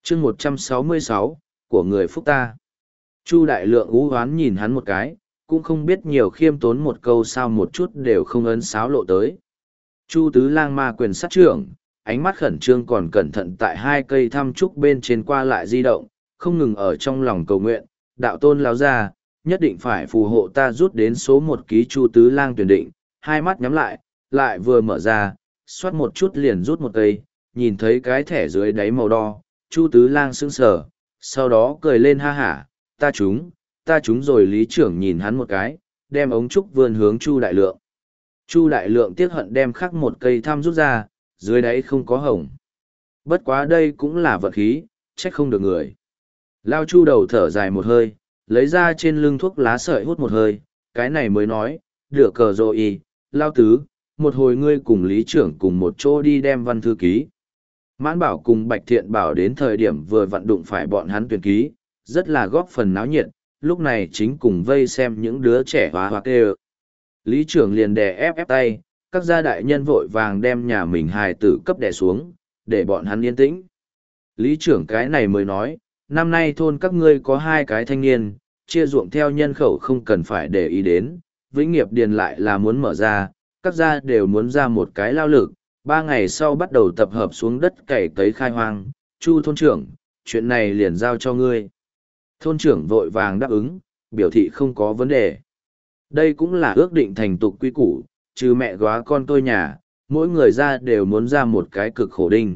chương 166, của người phúc ta. Chu Đại Lượng ú hoán nhìn hắn một cái, cũng không biết nhiều khiêm tốn một câu sao một chút đều không ấn sáo lộ tới. Chu Tứ Lang ma quyền sát trưởng, ánh mắt khẩn trương còn cẩn thận tại hai cây thăm trúc bên trên qua lại di động, không ngừng ở trong lòng cầu nguyện, đạo tôn láo ra, nhất định phải phù hộ ta rút đến số một ký Chu Tứ Lang tuyển định, hai mắt nhắm lại vừa mở ra, xoát một chút liền rút một cây, nhìn thấy cái thẻ dưới đáy màu đo, Chu Tứ Lang sững sờ, sau đó cười lên ha hả, ta trúng rồi. Lý trưởng nhìn hắn một cái, đem ống trúc vươn hướng Chu Đại Lượng. Chu Đại Lượng tiếc hận đem khắc một cây thăm rút ra, dưới đáy không có hồng. Bất quá đây cũng là vật khí, trách không được người. Lao Chu đầu thở dài một hơi, lấy ra trên lưng thuốc lá sợi hút một hơi, cái này mới nói, được cờ rồi Lao Tứ, một hồi ngươi cùng Lý trưởng cùng một chỗ đi đem văn thư ký. Mãn Bảo cùng Bạch Thiện Bảo đến thời điểm vừa vặn đụng phải bọn hắn tuyển ký, rất là góp phần náo nhiệt, lúc này chính cùng vây xem những đứa trẻ hóa kêu. Lý trưởng liền đè ép tay, các gia đại nhân vội vàng đem nhà mình hài tử cấp đè xuống, để bọn hắn yên tĩnh. Lý trưởng cái này mới nói, năm nay thôn các ngươi có 2 cái thanh niên, chia ruộng theo nhân khẩu không cần phải để ý đến, Vĩnh Nghiệp Điền lại là muốn mở ra, các gia đều muốn ra một cái lao lực, 3 ngày sau bắt đầu tập hợp xuống đất cày cấy khai hoang, Chu thôn trưởng, chuyện này liền giao cho ngươi. Thôn trưởng vội vàng đáp ứng, biểu thị không có vấn đề. Đây cũng là ước định thành tục quy củ, trừ mẹ góa con tôi nhà, mỗi người ra đều muốn ra một cái cực khổ đinh.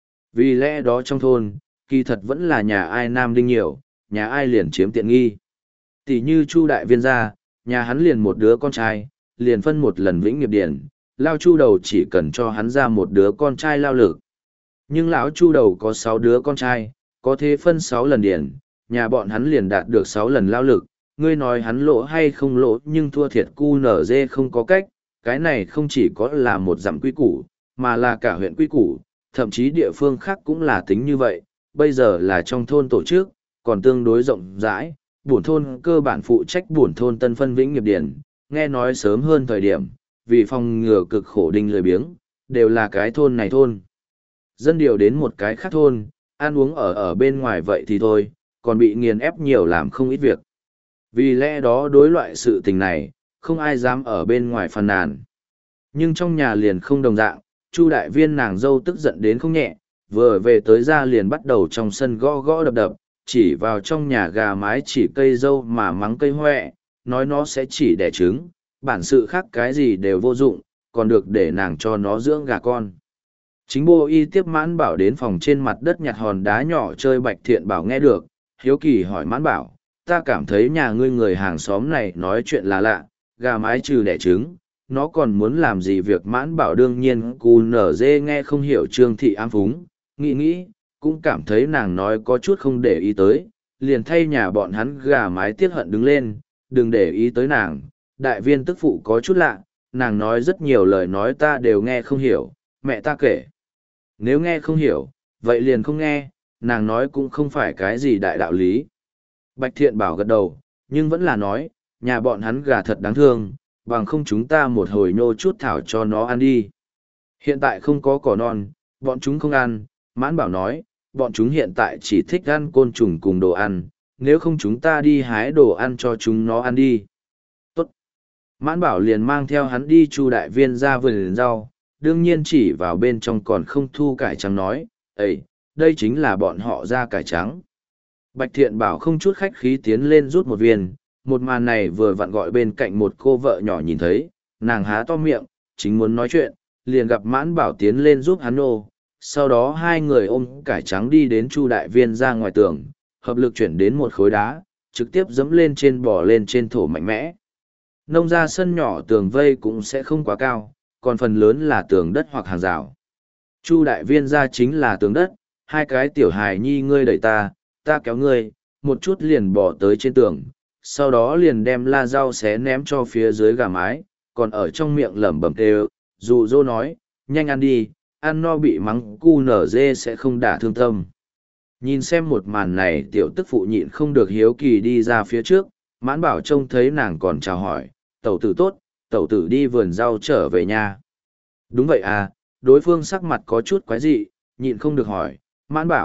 Vì lẽ đó trong thôn, kỳ thật vẫn là nhà ai nam đinh nhiều, nhà ai liền chiếm tiện nghi. Tỷ như Chu Đại Viên gia, nhà hắn liền một đứa con trai, liền phân một lần Vĩnh Nghiệp Điền, Lao Chu đầu chỉ cần cho hắn ra một đứa con trai lao lực. Nhưng lão Chu đầu có 6 đứa con trai, có thế phân 6 lần điền, nhà bọn hắn liền đạt được 6 lần lao lực, ngươi nói hắn lỗ hay không lỗ nhưng thua thiệt cu nở dê không có cách, cái này không chỉ có là một dặm quy củ, mà là cả huyện quy củ, thậm chí địa phương khác cũng là tính như vậy, bây giờ là trong thôn tổ chức, còn tương đối rộng rãi, bổn thôn cơ bản phụ trách bổn thôn tân phân Vĩnh Nghiệp Điền, nghe nói sớm hơn thời điểm, vì phòng ngừa cực khổ đinh lười biếng, đều là cái thôn này thôn. Dân điều đến một cái khác thôn, ăn uống ở bên ngoài vậy thì thôi, còn bị nghiền ép nhiều làm không ít việc. Vì lẽ đó đối loại sự tình này, không ai dám ở bên ngoài phàn nàn. Nhưng trong nhà liền không đồng dạng, Chu Đại Viên nàng dâu tức giận đến không nhẹ, vừa về tới ra liền bắt đầu trong sân gõ gõ đập đập, chỉ vào trong nhà gà mái chỉ cây dâu mà mắng cây hoẹ, nói nó sẽ chỉ đẻ trứng, bản sự khác cái gì đều vô dụng, còn được để nàng cho nó dưỡng gà con. Chính Bô Y tiếp Mãn Bảo đến phòng trên mặt đất nhặt hòn đá nhỏ chơi. Bạch Thiện Bảo nghe được, hiếu kỳ hỏi Mãn Bảo, ta cảm thấy nhà ngươi người hàng xóm này nói chuyện là lạ, gà mái trừ đẻ trứng, nó còn muốn làm gì việc. Mãn Bảo đương nhiên cù nở dê nghe không hiểu Trương Thị ám phúng, nghĩ, cũng cảm thấy nàng nói có chút không để ý tới, liền thay nhà bọn hắn gà mái tiếc hận đứng lên, đừng để ý tới nàng. Đại Viên tức phụ có chút lạ, nàng nói rất nhiều lời nói ta đều nghe không hiểu, mẹ ta kể. Nếu nghe không hiểu, vậy liền không nghe, nàng nói cũng không phải cái gì đại đạo lý. Bạch Thiện Bảo gật đầu, nhưng vẫn là nói, nhà bọn hắn gà thật đáng thương, bằng không chúng ta một hồi nhô chút thảo cho nó ăn đi. Hiện tại không có cỏ non, bọn chúng không ăn, Mãn Bảo nói, bọn chúng hiện tại chỉ thích ăn côn trùng cùng đồ ăn, nếu không chúng ta đi hái đồ ăn cho chúng nó ăn đi. Tốt. Mãn Bảo liền mang theo hắn đi Chu Đại Viên ra vườn rau, đương nhiên chỉ vào bên trong còn không thu cải trắng nói, Ê, đây chính là bọn họ ra cải trắng. Bạch Thiện Bảo không chút khách khí tiến lên rút một viên, một màn này vừa vặn gọi bên cạnh một cô vợ nhỏ nhìn thấy, nàng há to miệng, chính muốn nói chuyện, liền gặp Mãn Bảo tiến lên giúp hắn nô, sau đó hai người ôm cải trắng đi đến Chu Đại Viên ra ngoài tường, hợp lực chuyển đến một khối đá, trực tiếp dẫm lên trên bò lên trên thổ mạnh mẽ. Nông ra sân nhỏ tường vây cũng sẽ không quá cao, còn phần lớn là tường đất hoặc hàng rào. Chu Đại Viên ra chính là tường đất, hai cái tiểu hài nhi ngươi đẩy ta kéo ngươi, một chút liền bỏ tới trên tường, sau đó liền đem la rau xé ném cho phía dưới gà mái, còn ở trong miệng lẩm bẩm kêu, dụ dỗ nói, nhanh ăn đi, ăn no bị mắng cu nở dê sẽ không đả thương tâm. Nhìn xem một màn này tiểu tức phụ nhịn không được hiếu kỳ đi ra phía trước, Mãn Bảo trông thấy nàng còn chào hỏi, tẩu tử tốt, tẩu tử đi vườn rau trở về nhà. Đúng vậy à, đối phương sắc mặt có chút quái dị, nhịn không được hỏi, Mãn Bảo,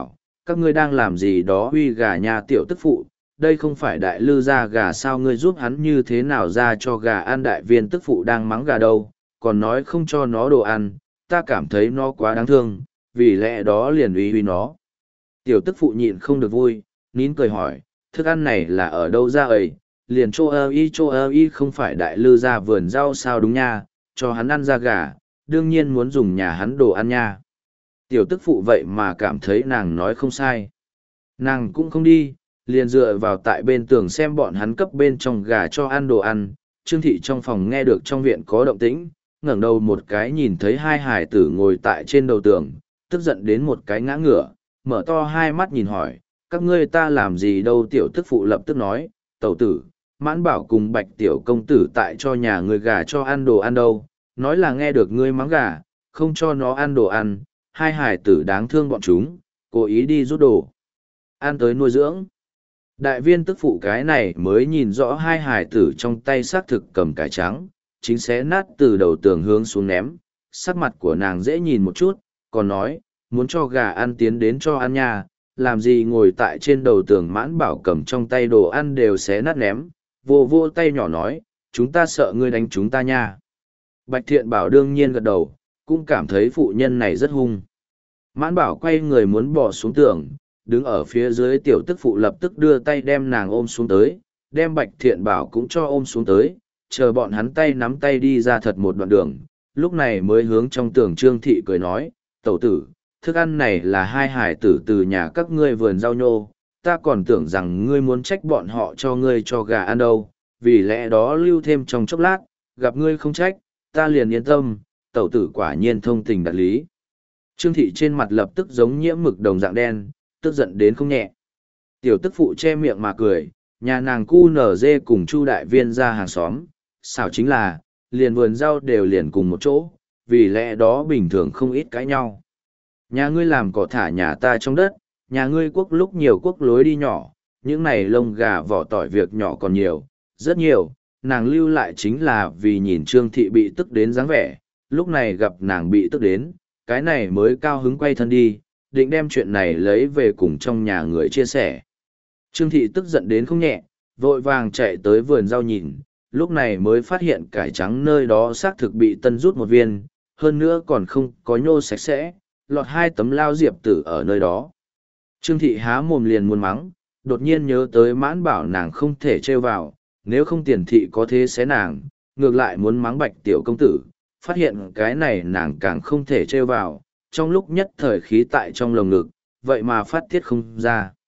các ngươi đang làm gì đó huy gà nhà tiểu tức phụ, đây không phải đại lư ra gà sao, ngươi giúp hắn như thế nào ra cho gà ăn, đại viên tức phụ đang mắng gà đâu, còn nói không cho nó đồ ăn, ta cảm thấy nó quá đáng thương, vì lẽ đó liền uy uy nó. Tiểu tức phụ nhịn không được vui, nín cười hỏi, thức ăn này là ở đâu ra ấy, liền chô ơ y không phải đại lư ra vườn rau sao, đúng nha, cho hắn ăn da gà, đương nhiên muốn dùng nhà hắn đồ ăn nha. Tiểu tức phụ vậy mà cảm thấy nàng nói không sai. Nàng cũng không đi, liền dựa vào tại bên tường xem bọn hắn cấp bên trong gà cho ăn đồ ăn. Trương thị trong phòng nghe được trong viện có động tĩnh, ngẩng đầu một cái nhìn thấy hai hải tử ngồi tại trên đầu tường, tức giận đến một cái ngã ngửa, mở to hai mắt nhìn hỏi, các ngươi ta làm gì đâu. Tiểu tức phụ lập tức nói, tẩu tử, Mãn Bảo cùng Bạch tiểu công tử tại cho nhà người gà cho ăn đồ ăn đâu, nói là nghe được ngươi mắng gà, không cho nó ăn đồ ăn, hai hải tử đáng thương bọn chúng, cố ý đi rút đồ ăn tới nuôi dưỡng. Đại viên tức phụ cái này mới nhìn rõ hai hải tử trong tay xác thực cầm cải trắng, chính xé nát từ đầu tường hướng xuống ném, sắc mặt của nàng dễ nhìn một chút, còn nói, muốn cho gà ăn tiến đến cho ăn nha, làm gì ngồi tại trên đầu tường. Mãn Bảo cầm trong tay đồ ăn đều xé nát ném, vô vô tay nhỏ nói, chúng ta sợ ngươi đánh chúng ta nha. Bạch Thiện Bảo đương nhiên gật đầu, cũng cảm thấy phụ nhân này rất hung. Mãn Bảo quay người muốn bỏ xuống tường, đứng ở phía dưới tiểu tức phụ lập tức đưa tay đem nàng ôm xuống tới, đem Bạch Thiện Bảo cũng cho ôm xuống tới, chờ bọn hắn tay nắm tay đi ra thật một đoạn đường, lúc này mới hướng trong tường Trương thị cười nói, tẩu tử, thức ăn này là hai hải tử từ nhà các ngươi vườn rau nhô, ta còn tưởng rằng ngươi muốn trách bọn họ cho ngươi cho gà ăn đâu, vì lẽ đó lưu thêm trong chốc lát, gặp ngươi không trách, ta liền yên tâm, tẩu tử quả nhiên thông tình đạt lý. Trương thị trên mặt lập tức giống nhiễm mực đồng dạng đen, tức giận đến không nhẹ. Tiểu tức phụ che miệng mà cười, nhà nàng cu nở dê cùng Chu đại viên ra hàng xóm, xảo chính là, liền vườn rau đều liền cùng một chỗ, vì lẽ đó bình thường không ít cãi nhau. Nhà ngươi làm cỏ thả nhà ta trong đất, nhà ngươi quốc lúc nhiều quốc lối đi nhỏ, những này lông gà vỏ tỏi việc nhỏ còn nhiều, rất nhiều, nàng lưu lại chính là vì nhìn Trương thị bị tức đến dáng vẻ, lúc này gặp nàng bị tức đến, cái này mới cao hứng quay thân đi, định đem chuyện này lấy về cùng trong nhà người chia sẻ. Trương thị tức giận đến không nhẹ, vội vàng chạy tới vườn rau nhìn, lúc này mới phát hiện cải trắng nơi đó xác thực bị tân rút một viên, hơn nữa còn không có nhô sạch sẽ, lọt hai tấm lao diệp tử ở nơi đó. Trương thị há mồm liền muốn mắng, đột nhiên nhớ tới Mãn Bảo nàng không thể trêu vào, nếu không tiền thị có thế xé nàng, ngược lại muốn mắng Bạch tiểu công tử, phát hiện cái này nàng càng không thể trêu vào, trong lúc nhất thời khí tại trong lồng ngực, vậy mà phát tiết không ra.